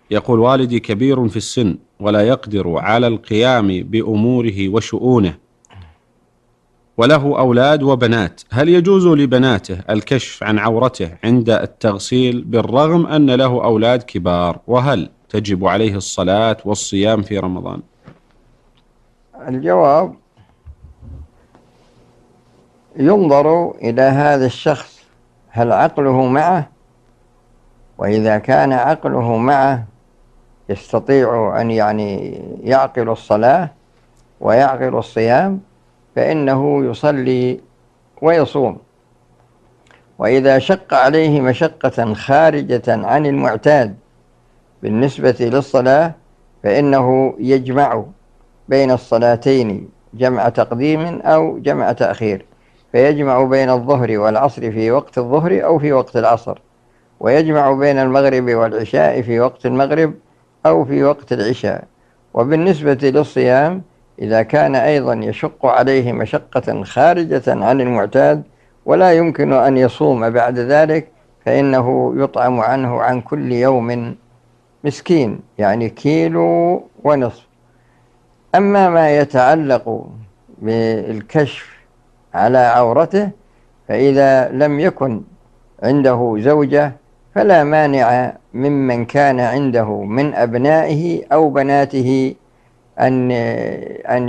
يقول: والدي كبير في السن ولا يقدر على القيام بأموره وشؤونه، وله أولاد وبنات، هل يجوز لبناته الكشف عن عورته عند التغسيل بالرغم أن له أولاد كبار؟ وهل تجب عليه الصلاة والصيام في رمضان؟ الجواب: ينظر إلى هذا الشخص هل عقله معه، وإذا كان عقله معه يستطيع أن يعقل الصلاة ويعقل الصيام فإنه يصلي ويصوم. وإذا شق عليه مشقة خارجة عن المعتاد بالنسبة للصلاة فإنه يجمع بين الصلاتين جمع تقديم أو جمع تأخير، فيجمع بين الظهر والعصر في وقت الظهر أو في وقت العصر، ويجمع بين المغرب والعشاء في وقت المغرب أو في وقت العشاء. وبالنسبة للصيام إذا كان أيضا يشق عليه مشقة خارجة عن المعتاد ولا يمكن أن يصوم بعد ذلك فإنه يطعم عنه عن كل يوم مسكين، يعني كيلو ونصف. أما ما يتعلق بالكشف على عورته فإذا لم يكن عنده زوجة فلا مانع ممن كان عنده من أبنائه أو بناته أن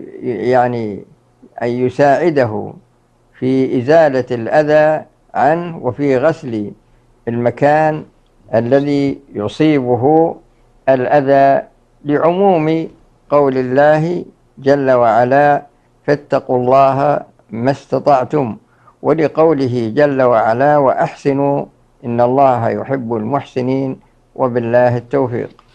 يساعده في إزالة الأذى عنه وفي غسل المكان الذي يصيبه الأذى، لعموم قول الله جل وعلا: فاتقوا الله ما استطعتم، ولقوله جل وعلا: وأحسنوا إن الله يحب المحسنين، وبالله التوفيق.